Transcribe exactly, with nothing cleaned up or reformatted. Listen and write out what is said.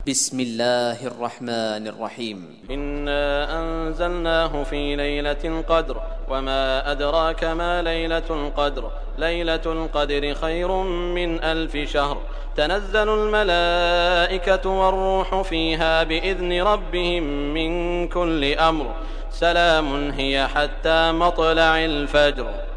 بسم الله الرحمن الرحيم. إنا أنزلناه في ليلة القدر وما أدراك ما ليلة القدر ليلة القدر خير من ألف شهر تنزل الملائكة والروح فيها بإذن ربهم من كل أمر سلام هي حتى مطلع الفجر.